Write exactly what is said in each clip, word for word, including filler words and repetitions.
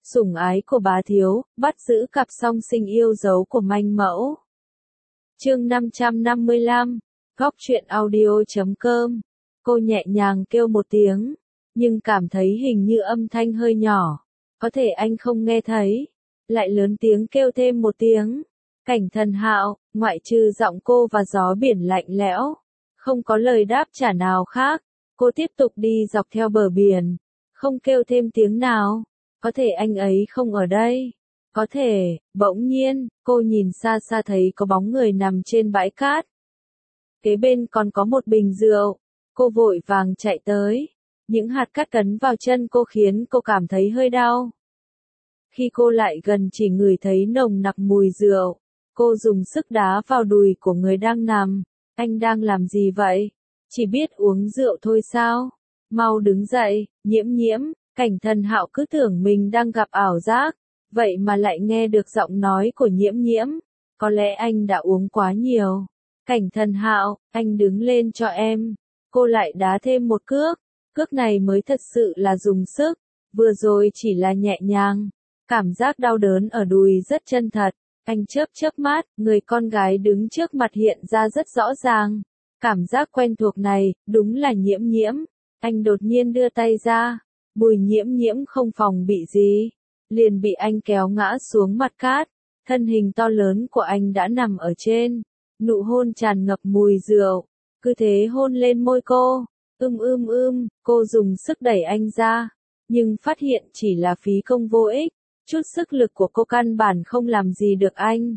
Sủng ái của bá thiếu, bắt giữ cặp song sinh yêu dấu của manh mẫu. Chương năm trăm năm mươi lăm, góc truyện audio.com. Cô nhẹ nhàng kêu một tiếng, nhưng cảm thấy hình như âm thanh hơi nhỏ. Có thể anh không nghe thấy. Lại lớn tiếng kêu thêm một tiếng. Cảnh Thần Hạo, ngoại trừ giọng cô và gió biển lạnh lẽo. Không có lời đáp trả nào khác. Cô tiếp tục đi dọc theo bờ biển. Không kêu thêm tiếng nào. Có thể anh ấy không ở đây. Có thể, bỗng nhiên, cô nhìn xa xa thấy có bóng người nằm trên bãi cát. Kế bên còn có một bình rượu. Cô vội vàng chạy tới. Những hạt cát cấn vào chân cô khiến cô cảm thấy hơi đau. Khi cô lại gần chỉ ngửi thấy nồng nặc mùi rượu. Cô dùng sức đá vào đùi của người đang nằm. Anh đang làm gì vậy? Chỉ biết uống rượu thôi sao? Mau đứng dậy, Nhiễm Nhiễm. Cảnh Thần Hạo cứ tưởng mình đang gặp ảo giác. Vậy mà lại nghe được giọng nói của Nhiễm Nhiễm. Có lẽ anh đã uống quá nhiều. Cảnh Thần Hạo, anh đứng lên cho em. Cô lại đá thêm một cước. Cước này mới thật sự là dùng sức. Vừa rồi chỉ là nhẹ nhàng. Cảm giác đau đớn ở đùi rất chân thật. Anh chớp chớp mắt, người con gái đứng trước mặt hiện ra rất rõ ràng. Cảm giác quen thuộc này, đúng là Nhiễm Nhiễm. Anh đột nhiên đưa tay ra. Bùi Nhiễm Nhiễm không phòng bị gì. Liền bị anh kéo ngã xuống mặt cát. Thân hình to lớn của anh đã nằm ở trên. Nụ hôn tràn ngập mùi rượu. Cứ thế hôn lên môi cô. Ưm ưm ưm, cô dùng sức đẩy anh ra. Nhưng phát hiện chỉ là phí công vô ích. Chút sức lực của cô căn bản không làm gì được anh.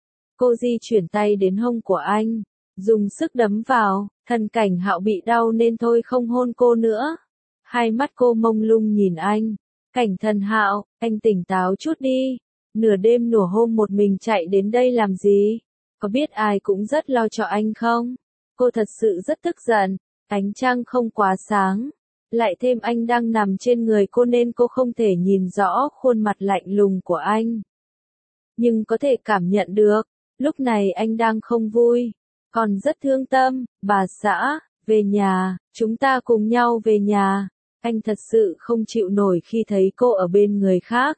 Cô di chuyển tay đến hông của anh. Dùng sức đấm vào. Thần Cảnh Hạo bị đau nên thôi không hôn cô nữa. Hai mắt cô mông lung nhìn anh. Cảnh Thần Hạo, anh tỉnh táo chút đi. Nửa đêm nửa hôm một mình chạy đến đây làm gì? Có biết ai cũng rất lo cho anh không? Cô thật sự rất tức giận. Ánh trăng không quá sáng. Lại thêm anh đang nằm trên người cô nên cô không thể nhìn rõ khuôn mặt lạnh lùng của anh. Nhưng có thể cảm nhận được. Lúc này anh đang không vui. Còn rất thương tâm. Bà xã, về nhà, chúng ta cùng nhau về nhà. Anh thật sự không chịu nổi khi thấy cô ở bên người khác.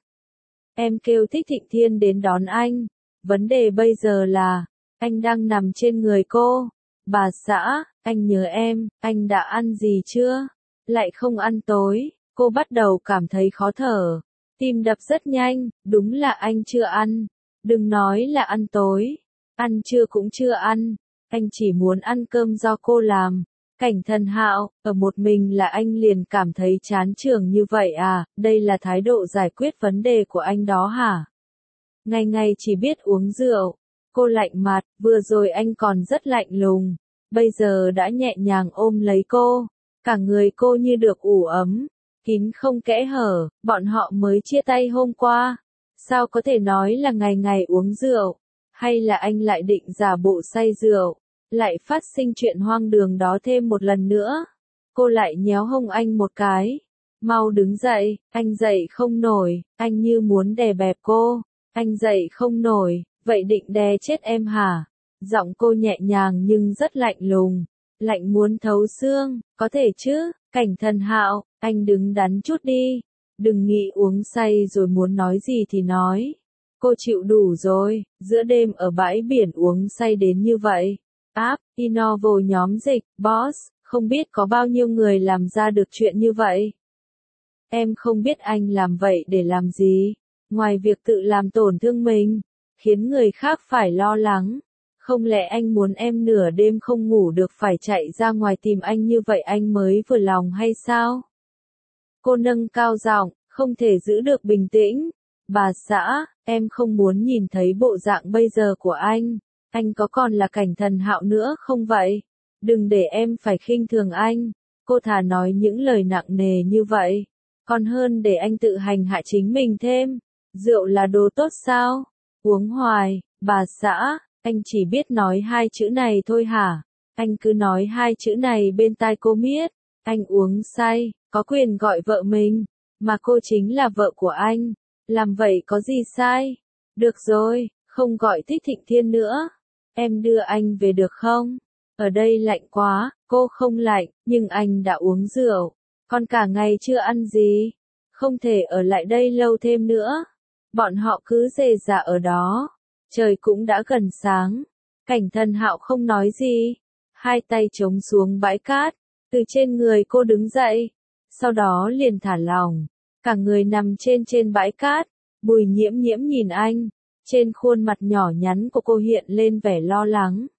Em kêu Thích Thịnh Thiên đến đón anh. Vấn đề bây giờ là, anh đang nằm trên người cô. Bà xã, anh nhớ em, anh đã ăn gì chưa? Lại không ăn tối. Cô bắt đầu cảm thấy khó thở. Tim đập rất nhanh, đúng là anh chưa ăn. Đừng nói là ăn tối. Ăn trưa cũng chưa ăn. Anh chỉ muốn ăn cơm do cô làm. Cảnh Thần Hạo, ở một mình là anh liền cảm thấy chán trường như vậy à, đây là thái độ giải quyết vấn đề của anh đó hả? Ngày ngày chỉ biết uống rượu. Cô lạnh mặt, vừa rồi anh còn rất lạnh lùng. Bây giờ đã nhẹ nhàng ôm lấy cô. Cả người cô như được ủ ấm. Kín không kẽ hở, bọn họ mới chia tay hôm qua. Sao có thể nói là ngày ngày uống rượu? Hay là anh lại định giả bộ say rượu? Lại phát sinh chuyện hoang đường đó thêm một lần nữa. Cô lại nhéo hông anh một cái. Mau đứng dậy, anh dậy không nổi, anh như muốn đè bẹp cô. Anh dậy không nổi, vậy định đè chết em hả? Giọng cô nhẹ nhàng nhưng rất lạnh lùng. Lạnh muốn thấu xương, có thể chứ, Cảnh Thần Hạo, anh đứng đắn chút đi. Đừng nghĩ uống say rồi muốn nói gì thì nói. Cô chịu đủ rồi, giữa đêm ở bãi biển uống say đến như vậy. App, Innovo nhóm dịch, boss, không biết có bao nhiêu người làm ra được chuyện như vậy. Em không biết anh làm vậy để làm gì, ngoài việc tự làm tổn thương mình, khiến người khác phải lo lắng. Không lẽ anh muốn em nửa đêm không ngủ được phải chạy ra ngoài tìm anh như vậy anh mới vừa lòng hay sao? Cô nâng cao giọng, không thể giữ được bình tĩnh. Bà xã, em không muốn nhìn thấy bộ dạng bây giờ của anh. Anh có còn là Cảnh Thần Hạo nữa không vậy? Đừng để em phải khinh thường anh. Cô thà nói những lời nặng nề như vậy. Còn hơn để anh tự hành hạ chính mình thêm. Rượu là đồ tốt sao? Uống hoài, bà xã, anh chỉ biết nói hai chữ này thôi hả? Anh cứ nói hai chữ này bên tai cô miết. Anh uống say, có quyền gọi vợ mình. Mà cô chính là vợ của anh. Làm vậy có gì sai? Được rồi, không gọi Thích Thịnh Thiên nữa. Em đưa anh về được không? Ở đây lạnh quá, cô không lạnh, nhưng anh đã uống rượu. Còn cả ngày chưa ăn gì. không thể ở lại đây lâu thêm nữa. Bọn họ cứ rề rà ở đó. Trời cũng đã gần sáng. Cảnh Thần Hạo không nói gì. Hai tay chống xuống bãi cát. Từ trên người cô đứng dậy. Sau đó liền thả lỏng. Cả người nằm trên trên bãi cát. Bùi Nhiễm Nhiễm nhìn anh. Trên khuôn mặt nhỏ nhắn của cô hiện lên vẻ lo lắng.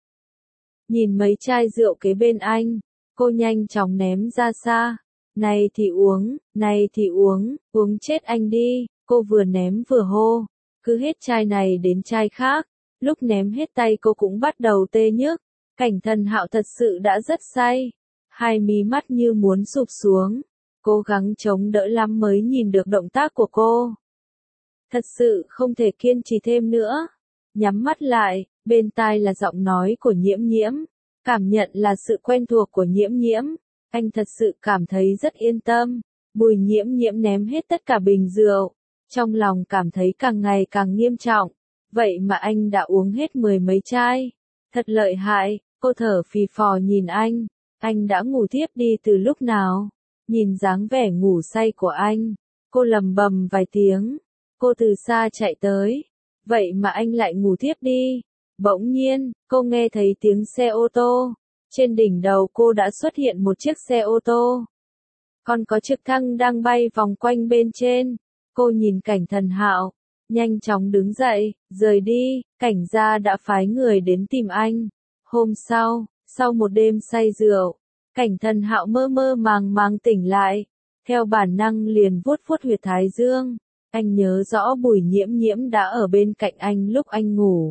Nhìn mấy chai rượu kế bên anh. Cô nhanh chóng ném ra xa. Này thì uống, này thì uống, uống chết anh đi. Cô vừa ném vừa hô. Cứ hết chai này đến chai khác. Lúc ném hết tay cô cũng bắt đầu tê nhức. Cảnh Thần Hạo thật sự đã rất say. Hai mí mắt như muốn sụp xuống. Cố gắng chống đỡ lắm mới nhìn được động tác của cô. Thật sự không thể kiên trì thêm nữa. Nhắm mắt lại, bên tai là giọng nói của Nhiễm Nhiễm. Cảm nhận là sự quen thuộc của Nhiễm Nhiễm. Anh thật sự cảm thấy rất yên tâm. Bùi Nhiễm Nhiễm ném hết tất cả bình rượu. Trong lòng cảm thấy càng ngày càng nghiêm trọng. Vậy mà anh đã uống hết mười mấy chai. Thật lợi hại, cô thở phì phò nhìn anh. Anh đã ngủ thiếp đi từ lúc nào? Nhìn dáng vẻ ngủ say của anh. Cô lầm bầm vài tiếng. Cô từ xa chạy tới. Vậy mà anh lại ngủ thiếp đi. Bỗng nhiên, cô nghe thấy tiếng xe ô tô. Trên đỉnh đầu cô đã xuất hiện một chiếc xe ô tô. Còn có trực thăng đang bay vòng quanh bên trên. Cô nhìn Cảnh Thần Hạo. Nhanh chóng đứng dậy, rời đi. Cảnh gia đã phái người đến tìm anh. Hôm sau, sau một đêm say rượu, Cảnh Thần Hạo mơ mơ màng màng tỉnh lại. Theo bản năng liền vuốt vuốt huyệt thái dương. Anh nhớ rõ Bùi Nhiễm Nhiễm đã ở bên cạnh anh lúc anh ngủ.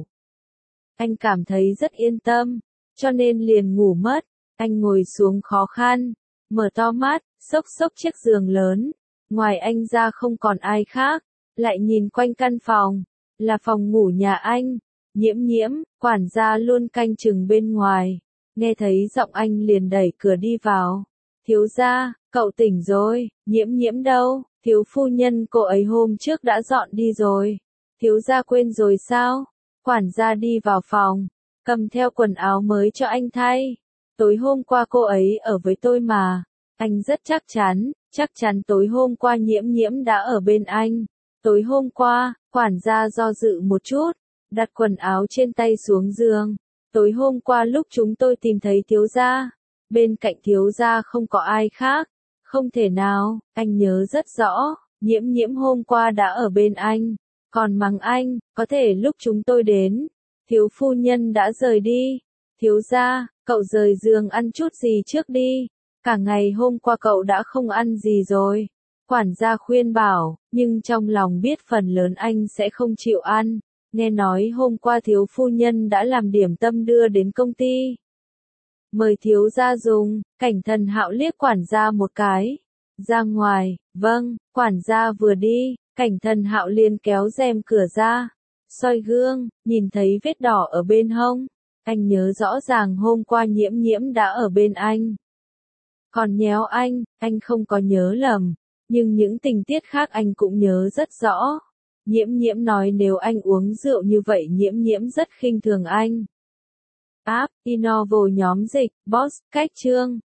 Anh cảm thấy rất yên tâm, cho nên liền ngủ mất. Anh ngồi xuống khó khăn, mở to mắt, xốc xốc chiếc giường lớn. Ngoài anh ra không còn ai khác. Lại nhìn quanh căn phòng, là phòng ngủ nhà anh. Nhiễm Nhiễm, quản gia luôn canh chừng bên ngoài. Nghe thấy giọng anh liền đẩy cửa đi vào. Thiếu gia, cậu tỉnh rồi. Nhiễm Nhiễm đâu? Thiếu phu nhân cô ấy hôm trước đã dọn đi rồi. Thiếu gia quên rồi sao? Quản gia đi vào phòng, cầm theo quần áo mới cho anh thay. Tối hôm qua cô ấy ở với tôi mà. Anh rất chắc chắn, chắc chắn tối hôm qua Nhiễm Nhiễm đã ở bên anh. Tối hôm qua, quản gia do dự một chút, đặt quần áo trên tay xuống giường. Tối hôm qua lúc chúng tôi tìm thấy thiếu gia, bên cạnh thiếu gia không có ai khác. Không thể nào, anh nhớ rất rõ, Nhiễm Nhiễm hôm qua đã ở bên anh. Còn mắng anh, có thể lúc chúng tôi đến, thiếu phu nhân đã rời đi. Thiếu gia, cậu rời giường ăn chút gì trước đi. Cả ngày hôm qua cậu đã không ăn gì rồi. Quản gia khuyên bảo, nhưng trong lòng biết phần lớn anh sẽ không chịu ăn. Nghe nói hôm qua thiếu phu nhân đã làm điểm tâm đưa đến công ty. Mời thiếu gia dùng. Cảnh Thần Hạo liếc quản gia một cái. Ra ngoài. Vâng. Quản gia vừa đi, Cảnh Thần Hạo liền kéo rèm cửa ra. Soi gương, nhìn thấy vết đỏ ở bên hông. Anh nhớ rõ ràng hôm qua Nhiễm Nhiễm đã ở bên anh. Còn nhéo anh, anh không có nhớ lầm. Nhưng những tình tiết khác anh cũng nhớ rất rõ. Nhiễm Nhiễm nói nếu anh uống rượu như vậy Nhiễm Nhiễm rất khinh thường anh. App, Innovo nhóm dịch, Boss, cách chương.